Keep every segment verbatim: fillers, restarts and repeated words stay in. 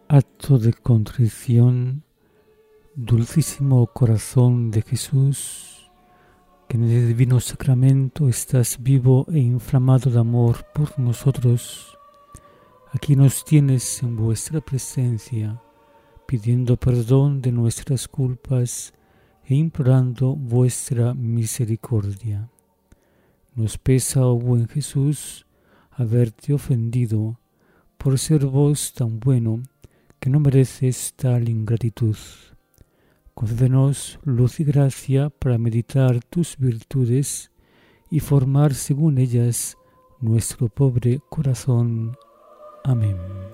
Acto de contrición, dulcísimo corazón de Jesús, que en el divino sacramento estás vivo e inflamado de amor por nosotros. Aquí nos tienes en vuestra presencia, pidiendo perdón de nuestras culpas e implorando vuestra misericordia. Nos pesa, oh buen Jesús, haberte ofendido por ser vos tan bueno que no mereces tal ingratitud. Concédenos luz y gracia para meditar tus virtudes y formar según ellas nuestro pobre corazón. Amén.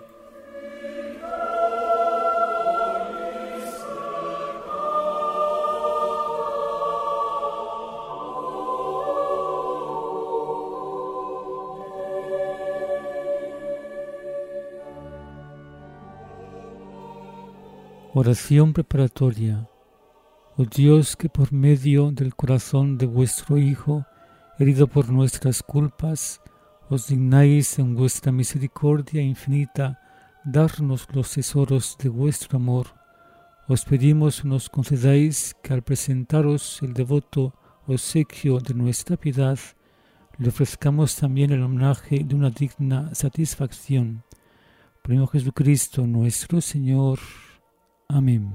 Oración preparatoria. Oh Dios, que por medio del corazón de vuestro Hijo, herido por nuestras culpas, os dignáis en vuestra misericordia infinita darnos los tesoros de vuestro amor, os pedimos nos concedáis que al presentaros el devoto obsequio de nuestra piedad, le ofrezcamos también el homenaje de una digna satisfacción. Por Jesucristo nuestro Señor. Amén.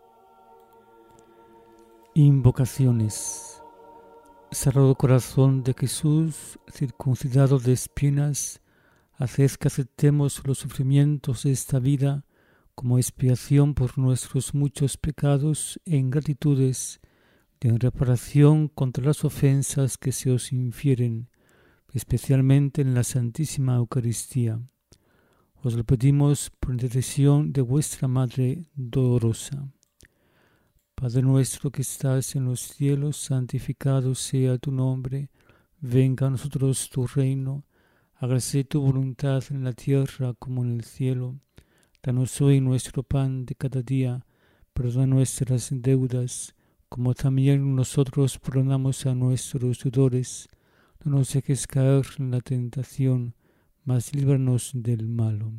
Invocaciones. Sagrado Corazón de Jesús, circuncidado de espinas, haced que aceptemos los sufrimientos de esta vida como expiación por nuestros muchos pecados e ingratitudes, de en reparación contra las ofensas que se os infieren, especialmente en la Santísima Eucaristía. Os lo pedimos por intercesión de vuestra Madre dolorosa. Padre nuestro que estás en los cielos, santificado sea tu nombre. Venga a nosotros tu reino. Hágase tu voluntad en la tierra como en el cielo. Danos hoy nuestro pan de cada día. Perdona nuestras deudas, como también nosotros perdonamos a nuestros deudores. No nos dejes caer en la tentación, mas líbranos del malo.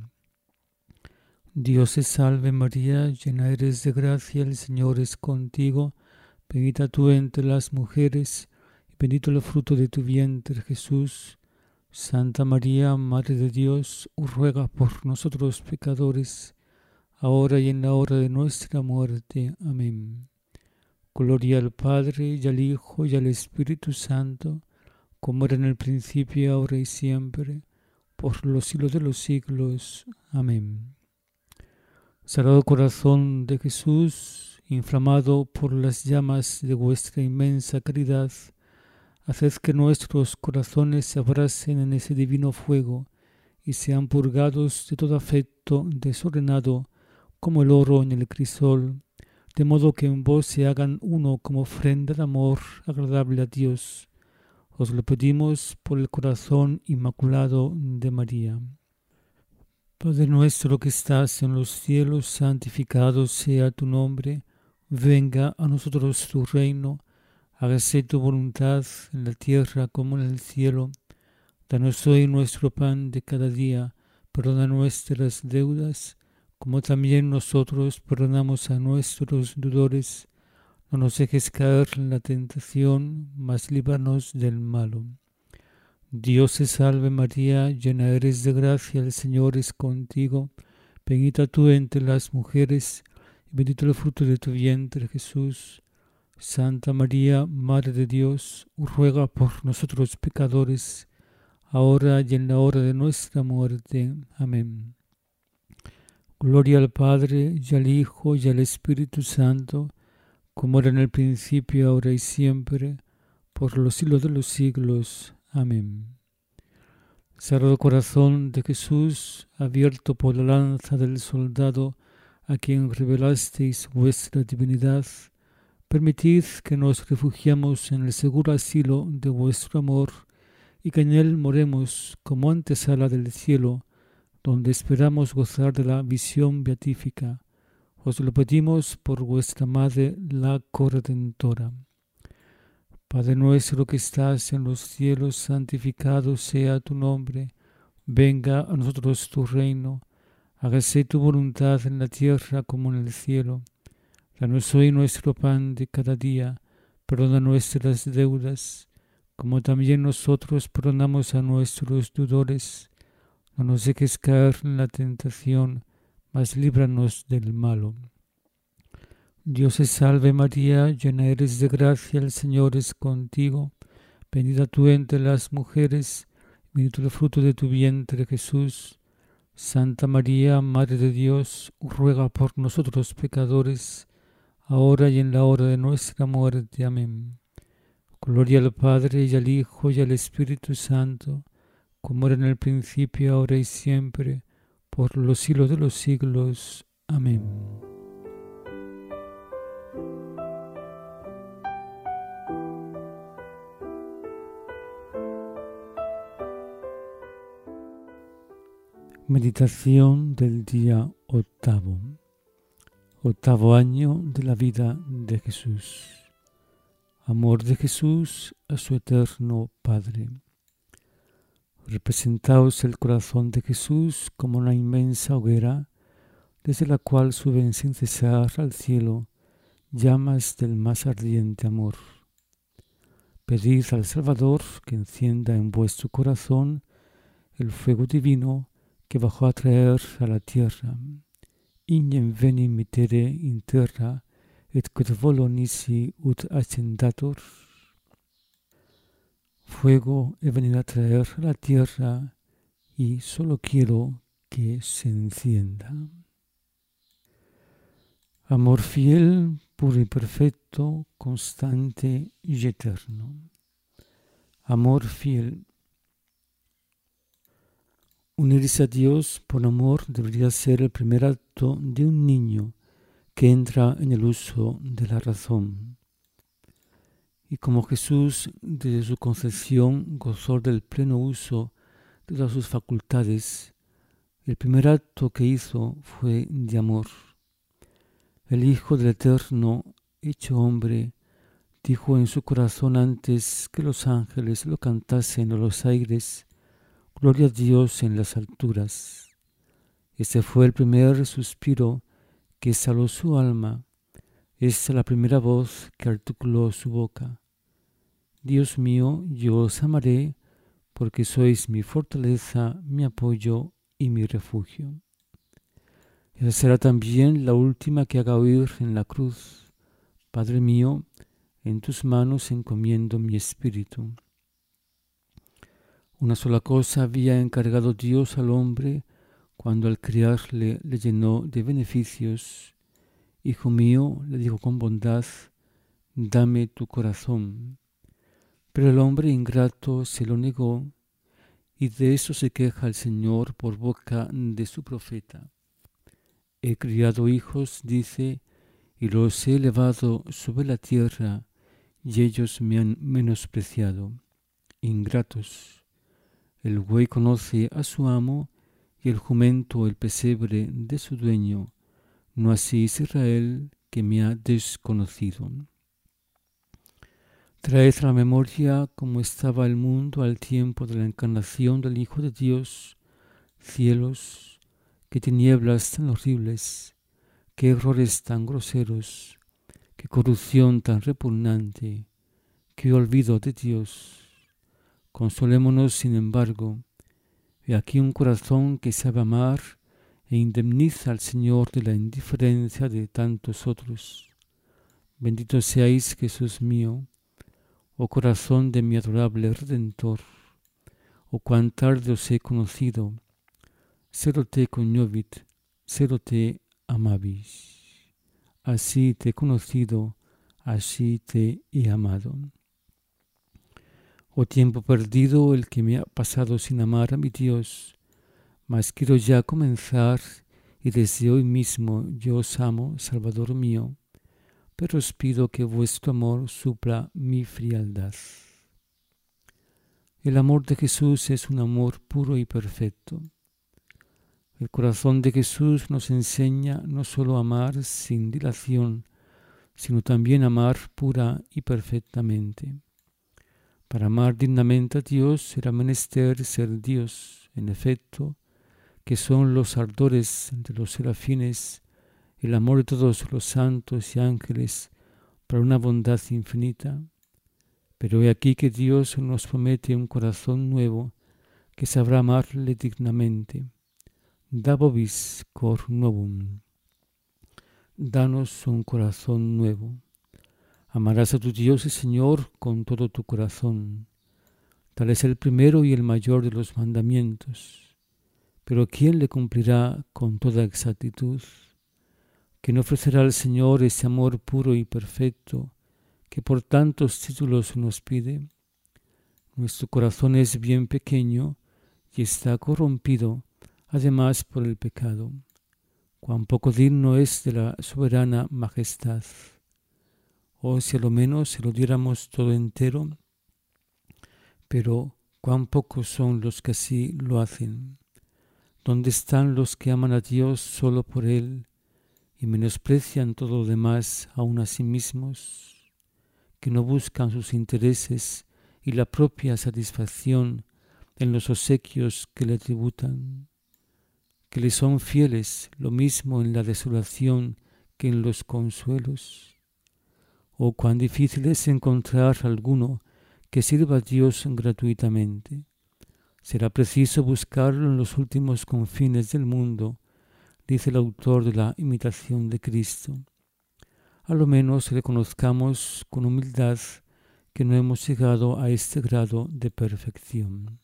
Dios te salve María, llena eres de gracia, el Señor es contigo, bendita tú entre las mujeres, y bendito el fruto de tu vientre Jesús. Santa María, Madre de Dios, ruega por nosotros pecadores, ahora y en la hora de nuestra muerte. Amén. Gloria al Padre, y al Hijo, y al Espíritu Santo, como era en el principio, ahora y siempre, por los siglos de los siglos. Amén. Sagrado Corazón de Jesús, inflamado por las llamas de vuestra inmensa caridad, haced que nuestros corazones se abracen en ese divino fuego y sean purgados de todo afecto desordenado como el oro en el crisol, de modo que en vos se hagan uno como ofrenda de amor agradable a Dios. Os lo pedimos por el corazón inmaculado de María. Padre nuestro que estás en los cielos, santificado sea tu nombre. Venga a nosotros tu reino. Hágase tu voluntad en la tierra como en el cielo. Danos hoy nuestro pan de cada día. Perdona nuestras deudas, como también nosotros perdonamos a nuestros deudores. No nos dejes caer en la tentación, mas líbranos del malo. Dios te salve María, llena eres de gracia, el Señor es contigo. Bendita tú entre las mujeres, y bendito el fruto de tu vientre Jesús. Santa María, Madre de Dios, ruega por nosotros pecadores, ahora y en la hora de nuestra muerte. Amén. Gloria al Padre, y al Hijo, y al Espíritu Santo, como era en el principio, ahora y siempre, por los siglos de los siglos. Amén. Sagrado Corazón de Jesús, abierto por la lanza del soldado a quien revelasteis vuestra divinidad, permitid que nos refugiemos en el seguro asilo de vuestro amor y que en él moremos como antesala del cielo, donde esperamos gozar de la visión beatífica. Os lo pedimos por vuestra Madre, la Corredentora. Padre nuestro que estás en los cielos, santificado sea tu nombre. Venga a nosotros tu reino. Hágase tu voluntad en la tierra como en el cielo. Danos hoy nuestro pan de cada día. Perdona nuestras deudas, como también nosotros perdonamos a nuestros deudores. No nos dejes caer en la tentación, mas líbranos del malo. Dios te salve María, llena eres de gracia, el Señor es contigo. Bendita tú entre las mujeres, bendito el fruto de tu vientre Jesús. Santa María, Madre de Dios, ruega por nosotros pecadores, ahora y en la hora de nuestra muerte. Amén. Gloria al Padre, y al Hijo, y al Espíritu Santo, como era en el principio, ahora y siempre, por los siglos de los siglos. Amén. Meditación del día octavo. Octavo año de la vida de Jesús. Amor de Jesús a su eterno Padre. Representaos el corazón de Jesús como una inmensa hoguera, desde la cual suben sin cesar al cielo llamas del más ardiente amor. Pedid al Salvador que encienda en vuestro corazón el fuego divino que bajó a traer a la tierra. Ignem veni mittere in terra, et quod volo nisi ut ascendator. Fuego he venido a traer a la tierra y solo quiero que se encienda. Amor fiel, puro y perfecto, constante y eterno. Amor fiel. Unirse a Dios por amor debería ser el primer acto de un niño que entra en el uso de la razón. Y como Jesús desde su concepción gozó del pleno uso de todas sus facultades, el primer acto que hizo fue de amor. El Hijo del Eterno, hecho hombre, dijo en su corazón antes que los ángeles lo cantasen a los aires: Gloria a Dios en las alturas. Este fue el primer suspiro que saló su alma. Esta la primera voz que articuló su boca. Dios mío, yo os amaré, porque sois mi fortaleza, mi apoyo y mi refugio. Esa será también la última que haga oír en la cruz. Padre mío, en tus manos encomiendo mi espíritu. Una sola cosa había encargado Dios al hombre cuando al criarle le llenó de beneficios. Hijo mío, le dijo con bondad, dame tu corazón. Pero el hombre ingrato se lo negó, y de eso se queja el Señor por boca de su profeta. He criado hijos, dice, y los he elevado sobre la tierra, y ellos me han menospreciado. Ingratos. El buey conoce a su amo, y el jumento el pesebre de su dueño. No así es Israel, que me ha desconocido. Traed a la memoria cómo estaba el mundo al tiempo de la encarnación del Hijo de Dios. Cielos, qué tinieblas tan horribles, qué errores tan groseros, qué corrupción tan repugnante, qué olvido de Dios. Consolémonos, sin embargo. He aquí un corazón que sabe amar e indemniza al Señor de la indiferencia de tantos otros. Bendito seáis, Jesús mío, oh corazón de mi adorable Redentor, oh cuán tarde os he conocido, cero te cognovit, cero te amabis. Así te he conocido, así te he amado. Oh tiempo perdido el que me ha pasado sin amar a mi Dios, mas quiero ya comenzar, y desde hoy mismo yo os amo, Salvador mío, pero os pido que vuestro amor supla mi frialdad. El amor de Jesús es un amor puro y perfecto. El corazón de Jesús nos enseña no solo a amar sin dilación, sino también a amar pura y perfectamente. Para amar dignamente a Dios será menester ser Dios, en efecto, que son los ardores de los serafines, el amor de todos los santos y ángeles, para una bondad infinita. Pero he aquí que Dios nos promete un corazón nuevo, que sabrá amarle dignamente. Da vobis cor novum. Danos un corazón nuevo. Amarás a tu Dios y Señor con todo tu corazón. Tal es el primero y el mayor de los mandamientos. Pero ¿quién le cumplirá con toda exactitud? ¿Quién ofrecerá al Señor ese amor puro y perfecto que por tantos títulos nos pide? Nuestro corazón es bien pequeño y está corrompido, además por el pecado. Cuán poco digno es de la soberana majestad. O si a lo menos se lo diéramos todo entero, pero cuán pocos son los que así lo hacen. ¿Dónde están los que aman a Dios solo por Él y menosprecian todo lo demás aun a sí mismos, que no buscan sus intereses y la propia satisfacción en los obsequios que le tributan, que le son fieles lo mismo en la desolación que en los consuelos? Oh, cuán difícil es encontrar alguno que sirva a Dios gratuitamente. Será preciso buscarlo en los últimos confines del mundo, dice el autor de la Imitación de Cristo. A lo menos reconozcamos con humildad que no hemos llegado a este grado de perfección.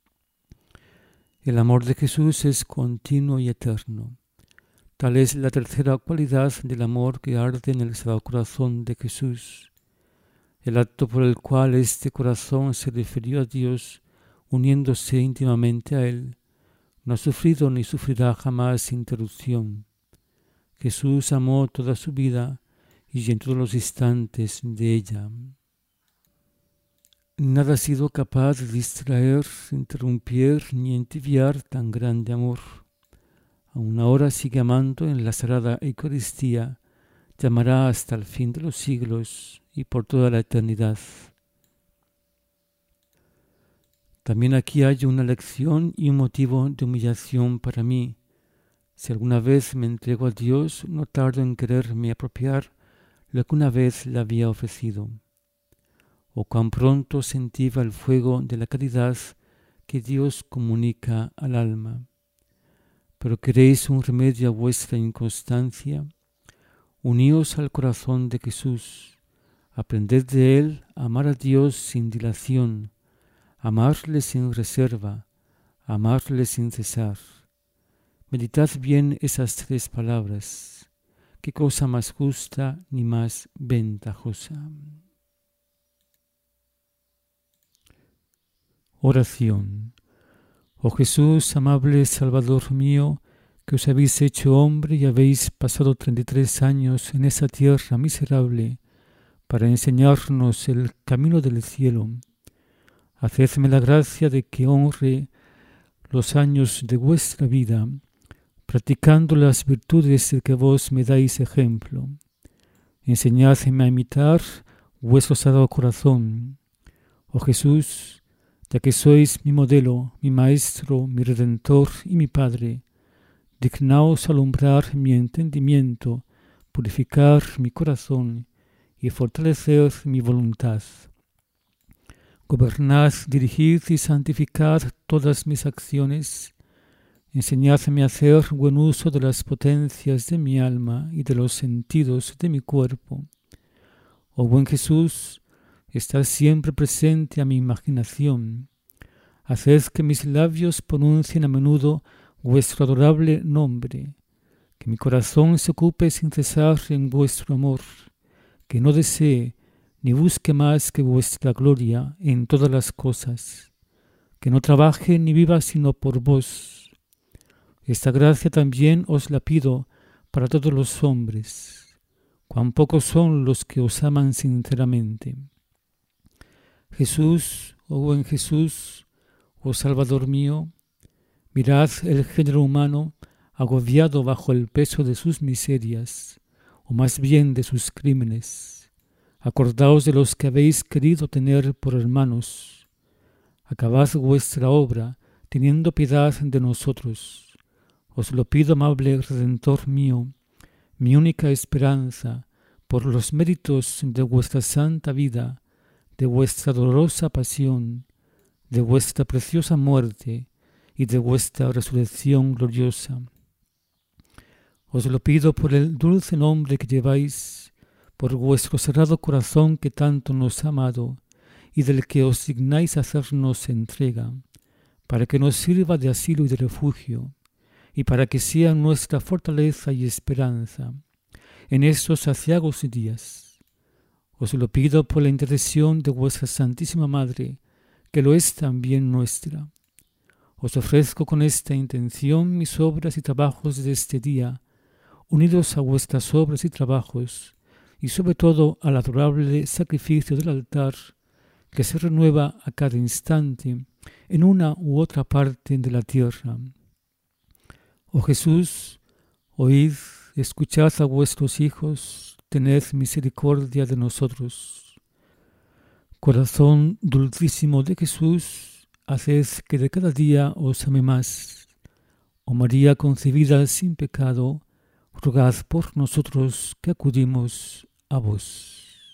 El amor de Jesús es continuo y eterno. Tal es la tercera cualidad del amor que arde en el Sagrado Corazón de Jesús. El acto por el cual este corazón se refirió a Dios, uniéndose íntimamente a Él, no ha sufrido ni sufrirá jamás interrupción. Jesús amó toda su vida y en todos los instantes de ella. Nada ha sido capaz de distraer, interrumpir ni entibiar tan grande amor. Aún ahora sigue amando en la sagrada Eucaristía, llamará hasta el fin de los siglos y por toda la eternidad. También aquí hay una lección y un motivo de humillación para mí. Si alguna vez me entrego a Dios, no tardo en quererme apropiar lo que una vez le había ofrecido. O cuán pronto se entiba el fuego de la caridad que Dios comunica al alma. Pero queréis un remedio a vuestra inconstancia, uníos al corazón de Jesús, aprended de Él a amar a Dios sin dilación, amarle sin reserva, amarle sin cesar. Meditad bien esas tres palabras. Qué cosa más justa ni más ventajosa. Oración. Oh Jesús, amable Salvador mío, que os habéis hecho hombre y habéis pasado treinta y tres años en esa tierra miserable para enseñarnos el camino del cielo. Hacedme la gracia de que honre los años de vuestra vida, practicando las virtudes de que vos me dais ejemplo. Enseñadme a imitar vuestro sagrado corazón. Oh Jesús, ya que sois mi modelo, mi maestro, mi redentor y mi Padre, dignaos alumbrar mi entendimiento, purificar mi corazón y fortalecer mi voluntad. Gobernad, dirigid y santificad todas mis acciones. Enseñadme a hacer buen uso de las potencias de mi alma y de los sentidos de mi cuerpo. Oh buen Jesús, estad siempre presente a mi imaginación. Haced que mis labios pronuncien a menudo vuestro adorable nombre, que mi corazón se ocupe sin cesar en vuestro amor, que no desee ni busque más que vuestra gloria en todas las cosas, que no trabaje ni viva sino por vos. Esta gracia también os la pido para todos los hombres. Cuán pocos son los que os aman sinceramente. Jesús, oh buen Jesús, oh Salvador mío, mirad el género humano agobiado bajo el peso de sus miserias, o más bien de sus crímenes. Acordaos de los que habéis querido tener por hermanos. Acabad vuestra obra, teniendo piedad de nosotros. Os lo pido, amable Redentor mío, mi única esperanza, por los méritos de vuestra santa vida, de vuestra dolorosa pasión, de vuestra preciosa muerte y de vuestra resurrección gloriosa. Os lo pido por el dulce nombre que lleváis, por vuestro cerrado corazón que tanto nos ha amado y del que os dignáis hacernos entrega, para que nos sirva de asilo y de refugio, y para que sea nuestra fortaleza y esperanza en estos aciagos días. Os lo pido por la intercesión de vuestra Santísima Madre, que lo es también nuestra. Os ofrezco con esta intención mis obras y trabajos de este día, unidos a vuestras obras y trabajos, y sobre todo al adorable sacrificio del altar, que se renueva a cada instante en una u otra parte de la tierra. Oh Jesús, oíd, escuchad a vuestros hijos, tened misericordia de nosotros. Corazón dulcísimo de Jesús, haced que de cada día os ame más. Oh María concebida sin pecado, rogad por nosotros que acudimos a vos.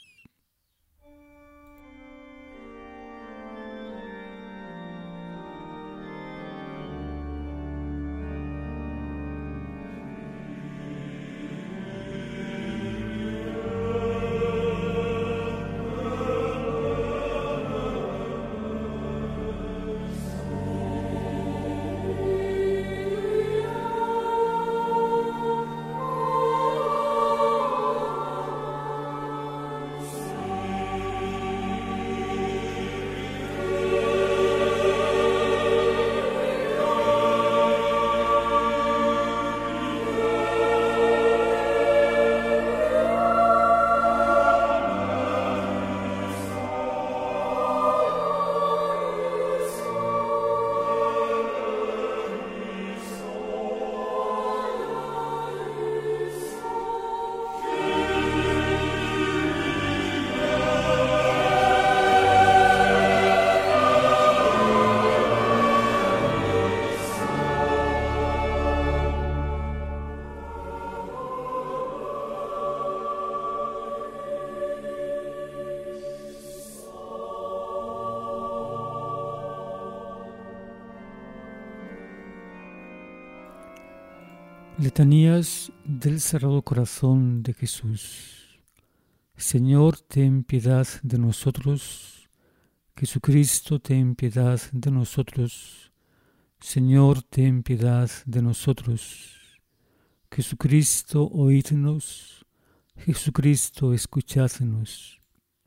Letanías del Sagrado Corazón de Jesús. Señor, ten piedad de nosotros. Jesucristo, ten piedad de nosotros. Señor, ten piedad de nosotros. Jesucristo, oídnos. Jesucristo, escuchadnos.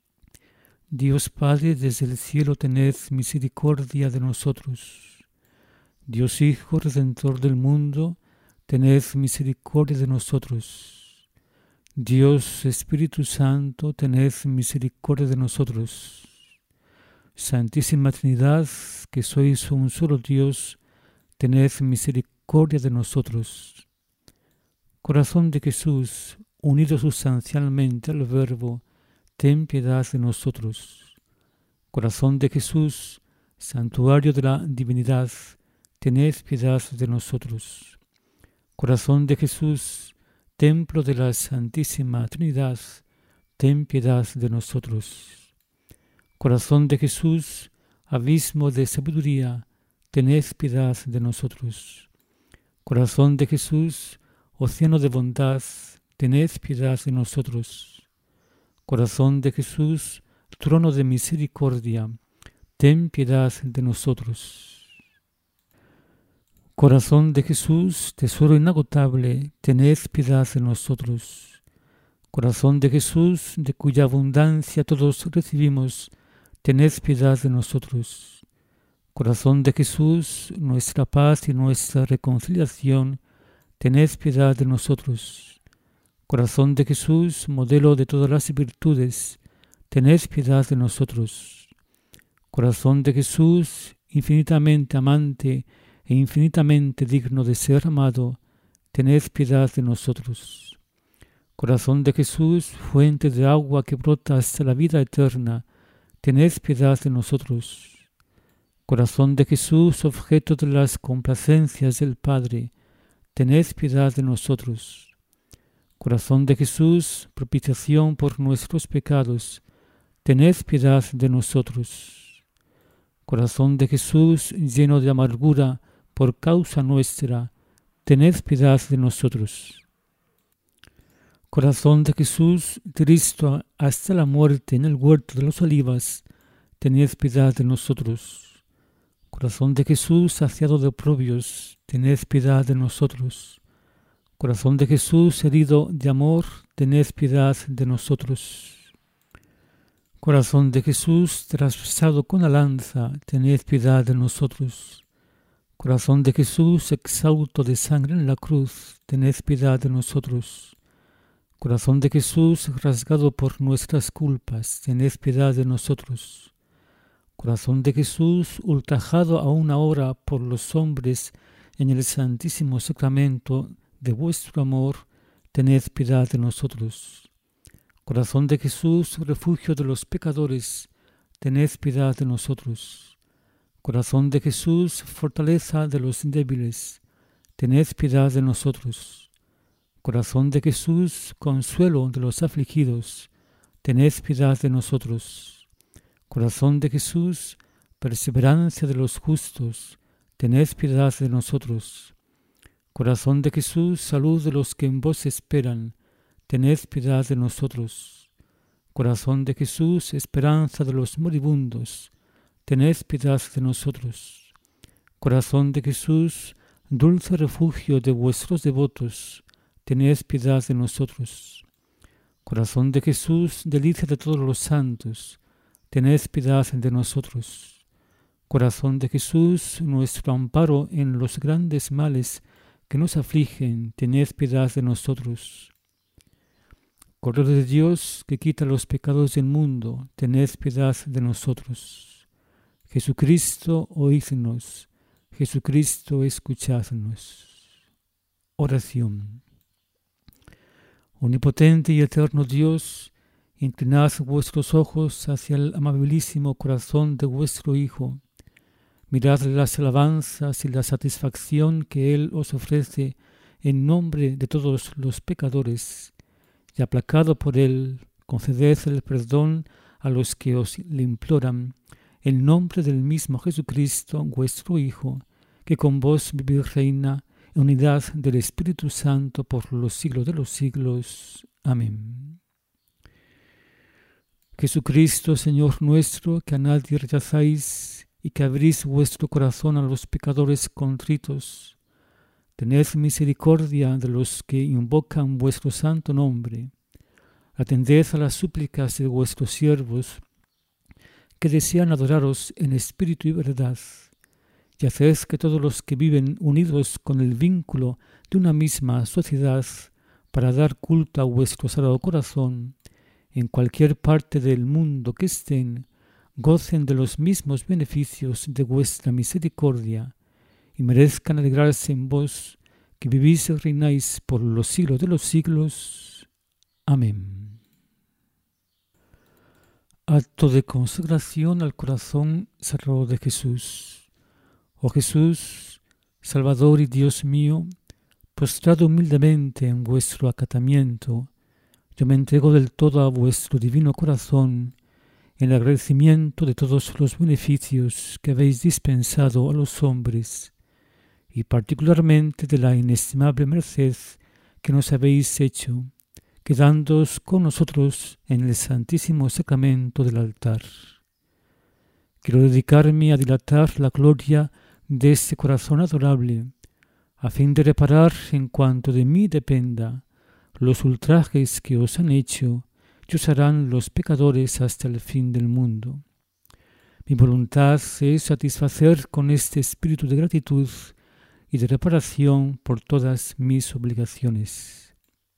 Dios Padre, desde el cielo tened misericordia de nosotros. Dios Hijo, Redentor del mundo, tened misericordia de nosotros. Dios Espíritu Santo, tened misericordia de nosotros. Santísima Trinidad, que sois un solo Dios, tened misericordia de nosotros. Corazón de Jesús, unido sustancialmente al Verbo, ten piedad de nosotros. Corazón de Jesús, santuario de la divinidad, tened piedad de nosotros. Corazón de Jesús, templo de la Santísima Trinidad, ten piedad de nosotros. Corazón de Jesús, abismo de sabiduría, tened piedad de nosotros. Corazón de Jesús, océano de bondad, tened piedad de nosotros. Corazón de Jesús, trono de misericordia, ten piedad de nosotros. Corazón de Jesús, tesoro inagotable, tened piedad de nosotros. Corazón de Jesús, de cuya abundancia todos recibimos, tened piedad de nosotros. Corazón de Jesús, nuestra paz y nuestra reconciliación, tened piedad de nosotros. Corazón de Jesús, modelo de todas las virtudes, tened piedad de nosotros. Corazón de Jesús, infinitamente amante e infinitamente digno de ser amado, tened piedad de nosotros. Corazón de Jesús, fuente de agua que brota hasta la vida eterna, tened piedad de nosotros. Corazón de Jesús, objeto de las complacencias del Padre, tened piedad de nosotros. Corazón de Jesús, propiciación por nuestros pecados, tened piedad de nosotros. Corazón de Jesús, lleno de amargura por causa nuestra, tened piedad de nosotros. Corazón de Jesús, triste hasta la muerte en el huerto de los olivas, tened piedad de nosotros. Corazón de Jesús, saciado de oprobios, tened piedad de nosotros. Corazón de Jesús, herido de amor, tened piedad de nosotros. Corazón de Jesús, traspasado con la lanza, tened piedad de nosotros. Corazón de Jesús, exhausto de sangre en la cruz, tened piedad de nosotros. Corazón de Jesús, rasgado por nuestras culpas, tened piedad de nosotros. Corazón de Jesús, ultrajado aún ahora por los hombres en el santísimo sacramento de vuestro amor, tened piedad de nosotros. Corazón de Jesús, refugio de los pecadores, tened piedad de nosotros. Corazón de Jesús, fortaleza de los débiles, tened piedad de nosotros. Corazón de Jesús, consuelo de los afligidos, tened piedad de nosotros. Corazón de Jesús, perseverancia de los justos, tened piedad de nosotros. Corazón de Jesús, salud de los que en vos esperan, tened piedad de nosotros. Corazón de Jesús, esperanza de los moribundos, tened piedad de nosotros. Corazón de Jesús, dulce refugio de vuestros devotos, tened piedad de nosotros. Corazón de Jesús, delicia de todos los santos, tened piedad de nosotros. Corazón de Jesús, nuestro amparo en los grandes males que nos afligen, tened piedad de nosotros. Cordero de Dios, que quita los pecados del mundo, tened piedad de nosotros. Jesucristo, oídnos. Jesucristo, escuchadnos. Oración. Omnipotente y eterno Dios, inclinad vuestros ojos hacia el amabilísimo corazón de vuestro Hijo. Mirad las alabanzas y la satisfacción que Él os ofrece en nombre de todos los pecadores, y aplacado por Él, conceded el perdón a los que os le imploran, en nombre del mismo Jesucristo, vuestro Hijo, que con vos vive y reina, en unidad del Espíritu Santo por los siglos de los siglos. Amén. Jesucristo, Señor nuestro, que a nadie rechazáis y que abrís vuestro corazón a los pecadores contritos, tened misericordia de los que invocan vuestro santo nombre. Atended a las súplicas de vuestros siervos, que desean adoraros en espíritu y verdad, y haced que todos los que viven unidos con el vínculo de una misma sociedad para dar culto a vuestro sagrado corazón, en cualquier parte del mundo que estén, gocen de los mismos beneficios de vuestra misericordia y merezcan alegrarse en vos, que vivís y reináis por los siglos de los siglos. Amén. Acto de consagración al corazón sagrado de Jesús. Oh Jesús, Salvador y Dios mío, postrado humildemente en vuestro acatamiento, yo me entrego del todo a vuestro divino corazón, en agradecimiento de todos los beneficios que habéis dispensado a los hombres, y particularmente de la inestimable merced que nos habéis hecho, quedándoos con nosotros en el santísimo sacramento del altar. Quiero dedicarme a dilatar la gloria de este corazón adorable, a fin de reparar en cuanto de mí dependa los ultrajes que os han hecho y os harán los pecadores hasta el fin del mundo. Mi voluntad es satisfacer con este espíritu de gratitud y de reparación por todas mis obligaciones.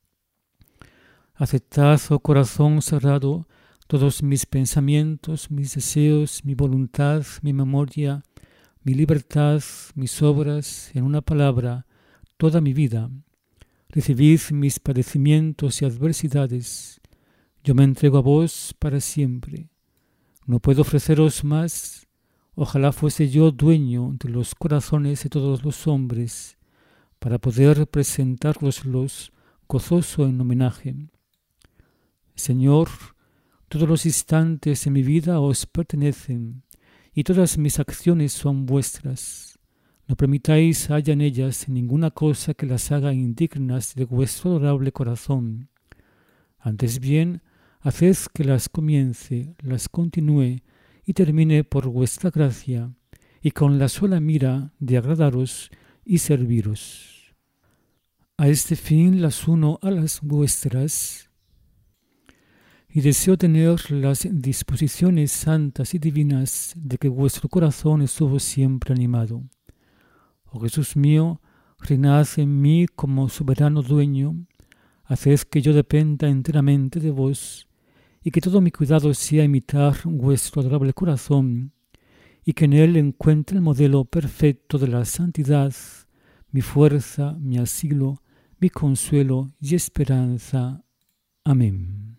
Aceptad, oh corazón sagrado, todos mis pensamientos, mis deseos, mi voluntad, mi memoria, mi libertad, mis obras, en una palabra, toda mi vida. Recibid mis padecimientos y adversidades. Yo me entrego a vos para siempre. No puedo ofreceros más. Ojalá fuese yo dueño de los corazones de todos los hombres, para poder presentároslos gozoso en homenaje. Señor, todos los instantes de mi vida os pertenecen, y todas mis acciones son vuestras. No permitáis haya en ellas ninguna cosa que las haga indignas de vuestro adorable corazón. Antes bien, haced que las comience, las continúe y termine por vuestra gracia, y con la sola mira de agradaros y serviros. A este fin las uno a las vuestras, y deseo tener las disposiciones santas y divinas de que vuestro corazón estuvo siempre animado. Oh Jesús mío, reinad en mí como soberano dueño, haced que yo dependa enteramente de vos, y que todo mi cuidado sea imitar vuestro adorable corazón, y que en él encuentre el modelo perfecto de la santidad, mi fuerza, mi asilo, mi consuelo y esperanza. Amén.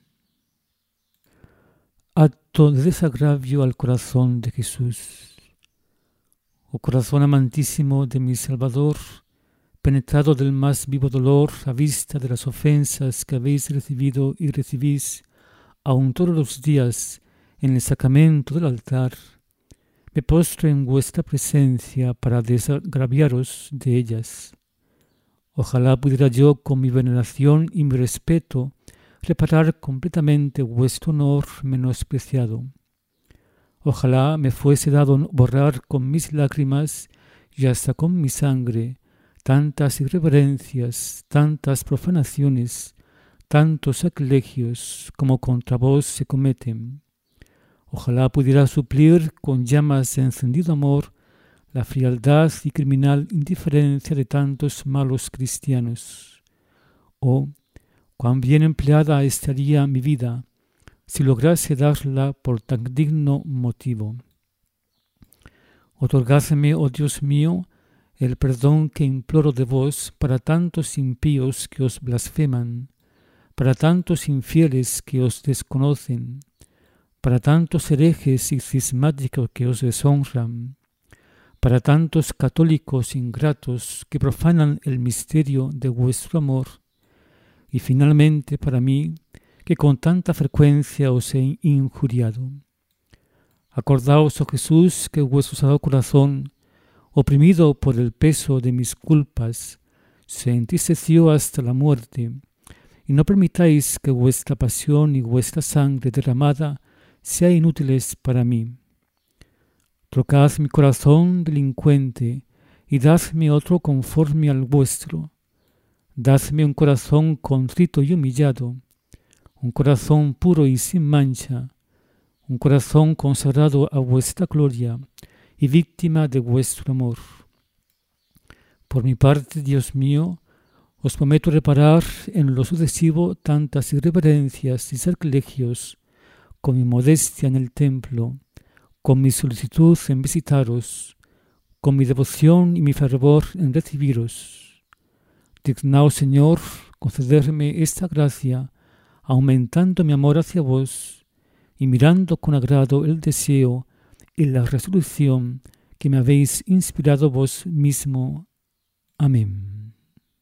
Acto de desagravio al corazón de Jesús. Oh corazón amantísimo de mi Salvador, penetrado del más vivo dolor a vista de las ofensas que habéis recibido y recibís aun todos los días en el sacramento del altar, me postro en vuestra presencia para desagraviaros de ellas. Ojalá pudiera yo con mi veneración y mi respeto reparar completamente vuestro honor menospreciado. Ojalá me fuese dado borrar con mis lágrimas y hasta con mi sangre tantas irreverencias, tantas profanaciones, tantos sacrilegios como contra vos se cometen. Ojalá pudiera suplir con llamas de encendido amor la frialdad y criminal indiferencia de tantos malos cristianos. Oh, cuán bien empleada estaría mi vida si lograse darla por tan digno motivo. Otorgadme, oh Dios mío, el perdón que imploro de vos para tantos impíos que os blasfeman, para tantos infieles que os desconocen, para tantos herejes y cismáticos que os deshonran, para tantos católicos ingratos que profanan el misterio de vuestro amor, y finalmente para mí, que con tanta frecuencia os he injuriado. Acordaos, oh Jesús, que vuestro sagrado corazón, oprimido por el peso de mis culpas, se entristeció hasta la muerte, y no permitáis que vuestra pasión y vuestra sangre derramada sean inútiles para mí. Trocad mi corazón delincuente y dadme otro conforme al vuestro. Dadme un corazón contrito y humillado, un corazón puro y sin mancha, un corazón consagrado a vuestra gloria y víctima de vuestro amor. Por mi parte, Dios mío, os prometo reparar en lo sucesivo tantas irreverencias y sacrilegios con mi modestia en el templo, con mi solicitud en visitaros, con mi devoción y mi fervor en recibiros. Dignaos, Señor, concederme esta gracia, aumentando mi amor hacia vos y mirando con agrado el deseo y la resolución que me habéis inspirado vos mismo. Amén.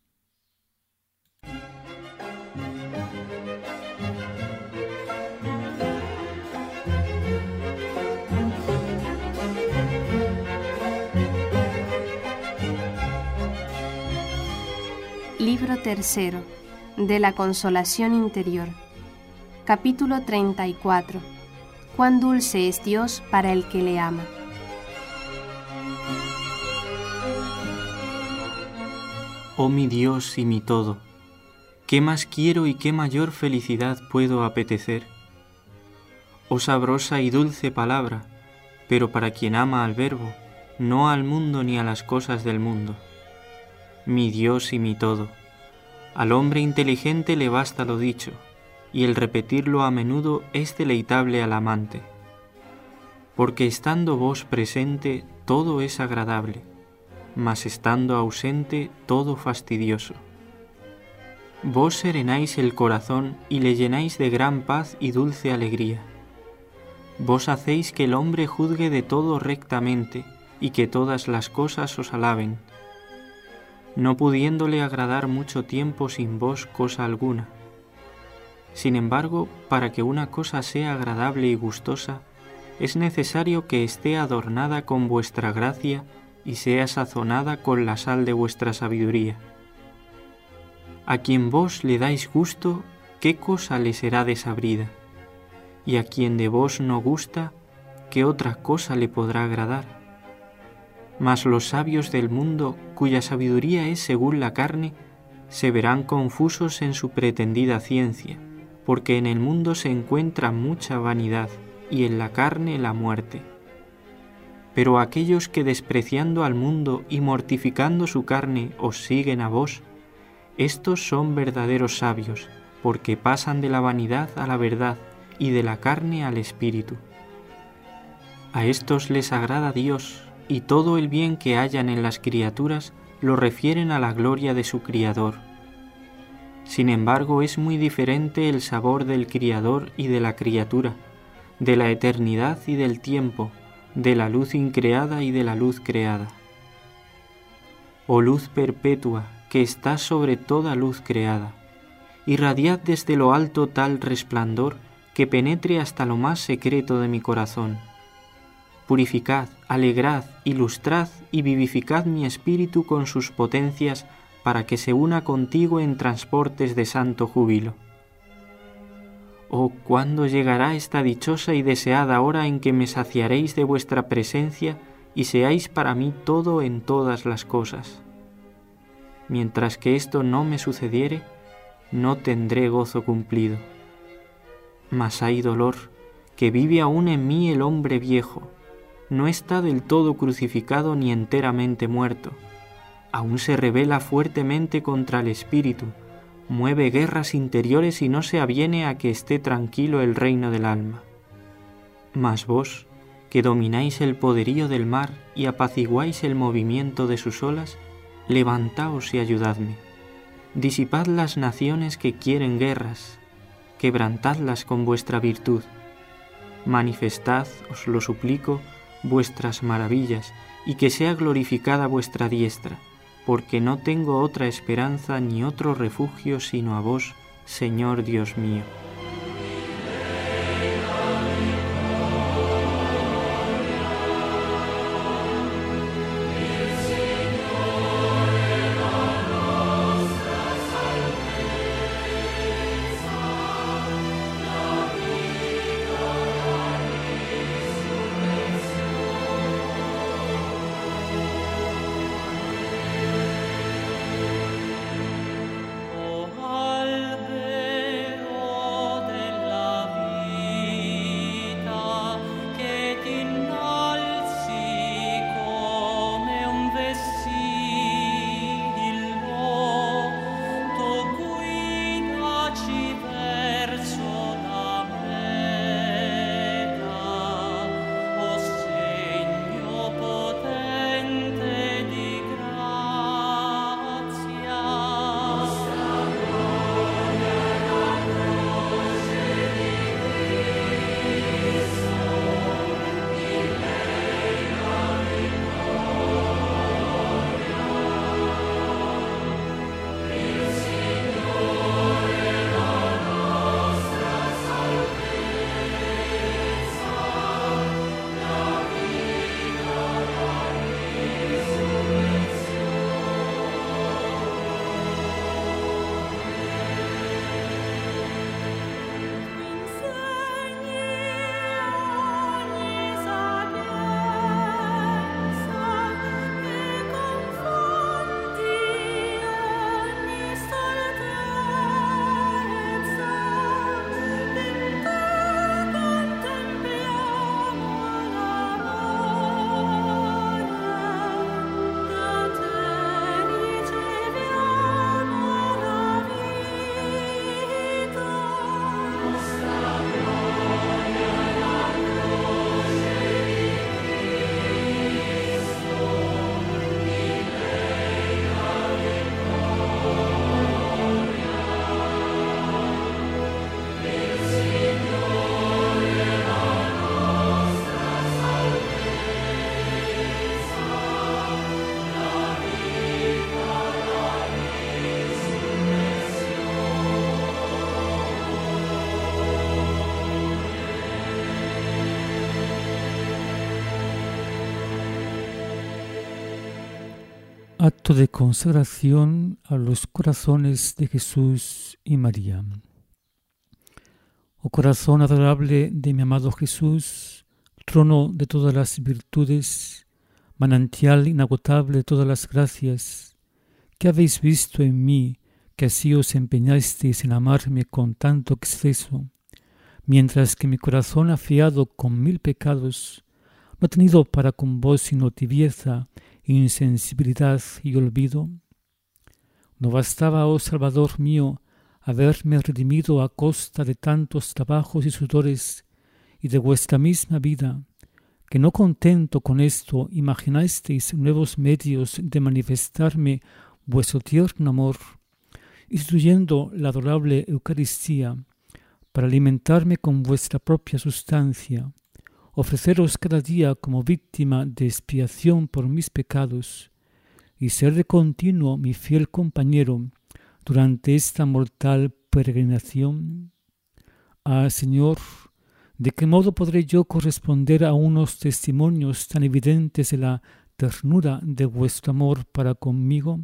Libro tercero de la Consolación Interior. Capítulo treinta y cuatro. Cuán dulce es Dios para el que le ama. Oh mi Dios y mi todo, ¿qué más quiero y qué mayor felicidad puedo apetecer? Oh sabrosa y dulce palabra, pero para quien ama al Verbo, no al mundo ni a las cosas del mundo. Mi Dios y mi todo, al hombre inteligente le basta lo dicho, y el repetirlo a menudo es deleitable al amante. Porque estando vos presente, todo es agradable, mas estando ausente, todo fastidioso. Vos serenáis el corazón y le llenáis de gran paz y dulce alegría. Vos hacéis que el hombre juzgue de todo rectamente y que todas las cosas os alaben. no pudiéndole agradar mucho tiempo sin vos cosa alguna. Sin embargo, para que una cosa sea agradable y gustosa, es necesario que esté adornada con vuestra gracia y sea sazonada con la sal de vuestra sabiduría. A quien vos le dais gusto, ¿qué cosa le será desabrida? Y a quien de vos no gusta, ¿qué otra cosa le podrá agradar? Mas los sabios del mundo, cuya sabiduría es según la carne, se verán confusos en su pretendida ciencia, porque en el mundo se encuentra mucha vanidad, y en la carne la muerte. Pero aquellos que despreciando al mundo y mortificando su carne os siguen a vos, estos son verdaderos sabios, porque pasan de la vanidad a la verdad y de la carne al espíritu. A estos les agrada Dios, y todo el bien que hallan en las criaturas lo refieren a la gloria de su Criador. Sin embargo, es muy diferente el sabor del Criador y de la criatura, de la eternidad y del tiempo, de la luz increada y de la luz creada. Oh luz perpetua, que estás sobre toda luz creada, irradiad desde lo alto tal resplandor que penetre hasta lo más secreto de mi corazón. Purificad, alegrad, ilustrad y vivificad mi espíritu con sus potencias para que se una contigo en transportes de santo júbilo. Oh, ¿cuándo llegará esta dichosa y deseada hora en que me saciaréis de vuestra presencia y seáis para mí todo en todas las cosas? Mientras que esto no me sucediere, no tendré gozo cumplido. Mas hay dolor, que vive aún en mí el hombre viejo, no está del todo crucificado ni enteramente muerto, aún se rebela fuertemente contra el espíritu, mueve guerras interiores y no se aviene a que esté tranquilo el reino del alma. Mas vos, que domináis el poderío del mar y apaciguáis el movimiento de sus olas, levantaos y ayudadme. Disipad las naciones que quieren guerras, quebrantadlas con vuestra virtud. Manifestad, os lo suplico, vuestras maravillas, y que sea glorificada vuestra diestra, porque no tengo otra esperanza ni otro refugio sino a vos, Señor Dios mío. O albero Acto de consagración a los corazones de Jesús y María. Oh corazón adorable de mi amado Jesús, trono de todas las virtudes, manantial inagotable de todas las gracias, ¿qué habéis visto en mí que así os empeñasteis en amarme con tanto exceso, mientras que mi corazón afiado con mil pecados no ha tenido para con vos sino tibieza, insensibilidad y olvido? ¿No bastaba, oh Salvador mío, haberme redimido a costa de tantos trabajos y sudores y de vuestra misma vida, que no contento con esto imaginasteis nuevos medios de manifestarme vuestro tierno amor, instituyendo la adorable Eucaristía para alimentarme con vuestra propia sustancia, ofreceros cada día como víctima de expiación por mis pecados y ser de continuo mi fiel compañero durante esta mortal peregrinación? Ah, Señor, ¿de qué modo podré yo corresponder a unos testimonios tan evidentes de la ternura de vuestro amor para conmigo?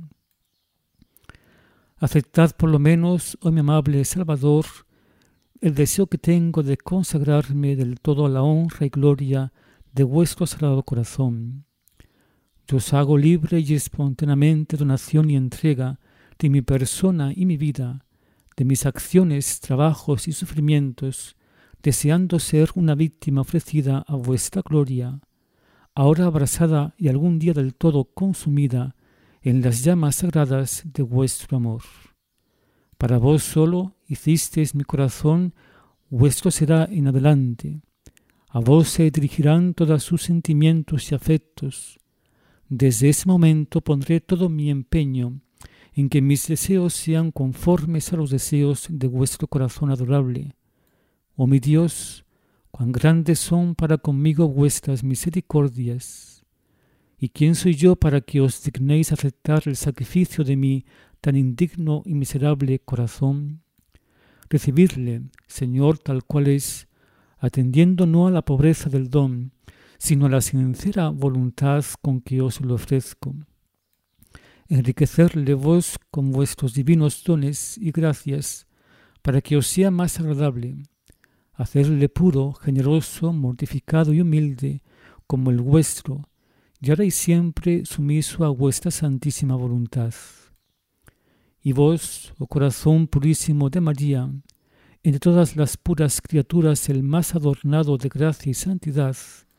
Aceptad por lo menos, oh mi amable Salvador, el deseo que tengo de consagrarme del todo a la honra y gloria de vuestro sagrado corazón. Yo os hago libre y espontáneamente donación y entrega de mi persona y mi vida, de mis acciones, trabajos y sufrimientos, deseando ser una víctima ofrecida a vuestra gloria, ahora abrasada y algún día del todo consumida en las llamas sagradas de vuestro amor. Para vos solo hicisteis mi corazón, vuestro será en adelante. A vos se dirigirán todos sus sentimientos y afectos. Desde ese momento pondré todo mi empeño en que mis deseos sean conformes a los deseos de vuestro corazón adorable. Oh mi Dios, cuán grandes son para conmigo vuestras misericordias. ¿Y quién soy yo para que os dignéis aceptar el sacrificio de mi tan indigno y miserable corazón? Recibidle, Señor, tal cual es, atendiendo no a la pobreza del don, sino a la sincera voluntad con que os lo ofrezco. Enriquecerle vos con vuestros divinos dones y gracias, para que os sea más agradable. Hacerle puro, generoso, mortificado y humilde, como el vuestro, y ahora y siempre sumiso a vuestra santísima voluntad. Y vos, oh corazón purísimo de María, entre todas las puras criaturas el más adornado de gracia y santidad,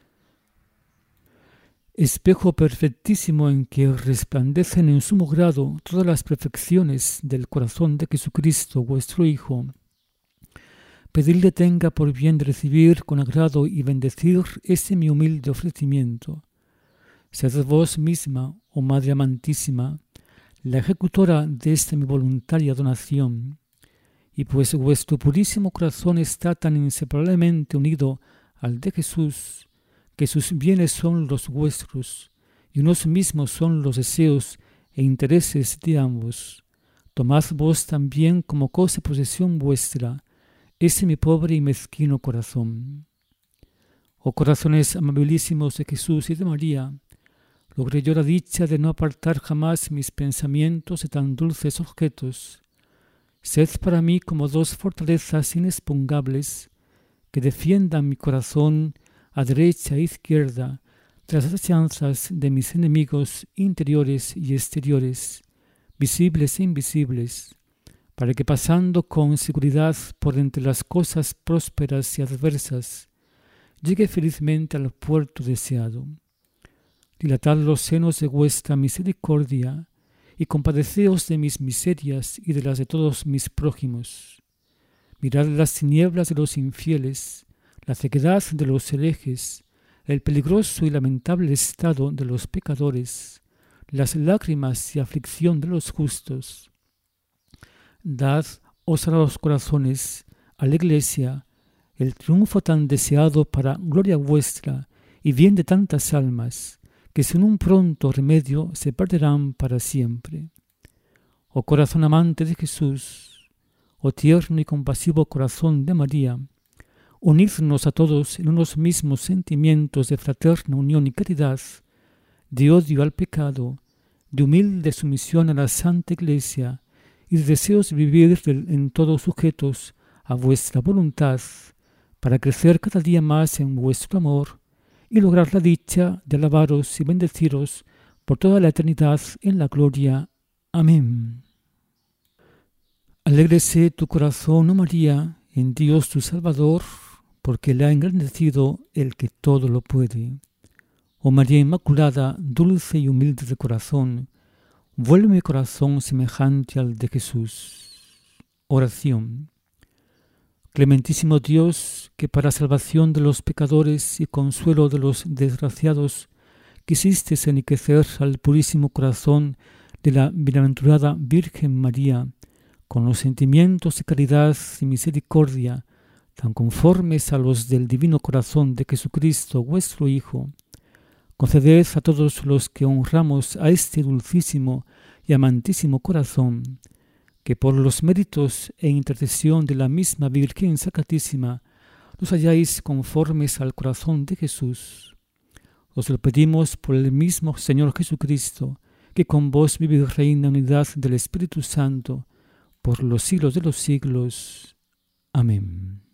espejo perfectísimo en que resplandecen en sumo grado todas las perfecciones del corazón de Jesucristo, vuestro Hijo, pedidle tenga por bien de recibir con agrado y bendecir ese mi humilde ofrecimiento. Sed vos misma, oh Madre amantísima, la ejecutora de esta mi voluntaria donación, y pues vuestro purísimo corazón está tan inseparablemente unido al de Jesús, que sus bienes son los vuestros, y unos mismos son los deseos e intereses de ambos, tomad vos también como cosa y posesión vuestra ese mi pobre y mezquino corazón. Oh corazones amabilísimos de Jesús y de María, logré yo la dicha de no apartar jamás mis pensamientos de tan dulces objetos. Sed para mí como dos fortalezas inexpugnables que defiendan mi corazón a derecha e izquierda tras las acechanzas de mis enemigos interiores y exteriores, visibles e invisibles, para que pasando con seguridad por entre las cosas prósperas y adversas, llegue felizmente al puerto deseado. Dilatad los senos de vuestra misericordia y compadeceos de mis miserias y de las de todos mis prójimos. Mirad las tinieblas de los infieles, la ceguedad de los herejes, el peligroso y lamentable estado de los pecadores, las lágrimas y aflicción de los justos. Dad, oh sagrados corazones, a la Iglesia el triunfo tan deseado para gloria vuestra y bien de tantas almas, que sin un pronto remedio se perderán para siempre. Oh corazón amante de Jesús, oh tierno y compasivo corazón de María, unidnos a todos en unos mismos sentimientos de fraterna unión y caridad, de odio al pecado, de humilde sumisión a la Santa Iglesia y de deseos de vivir en todos sujetos a vuestra voluntad, para crecer cada día más en vuestro amor y lograr la dicha de alabaros y bendeciros por toda la eternidad en la gloria. Amén. Alégrese tu corazón, oh María, en Dios tu Salvador, porque le ha engrandecido el que todo lo puede. Oh María Inmaculada, dulce y humilde de corazón, vuelve mi corazón semejante al de Jesús. Oración. Clementísimo Dios, que para salvación de los pecadores y consuelo de los desgraciados, quisiste enriquecer al purísimo corazón de la bienaventurada Virgen María, con los sentimientos de caridad y misericordia, tan conformes a los del divino corazón de Jesucristo, vuestro Hijo, conceded a todos los que honramos a este dulcísimo y amantísimo corazón, que por los méritos e intercesión de la misma Virgen Sacratísima nos halláis conformes al corazón de Jesús. Os lo pedimos por el mismo Señor Jesucristo, que con vos vive y reina en unidad del Espíritu Santo, por los siglos de los siglos. Amén.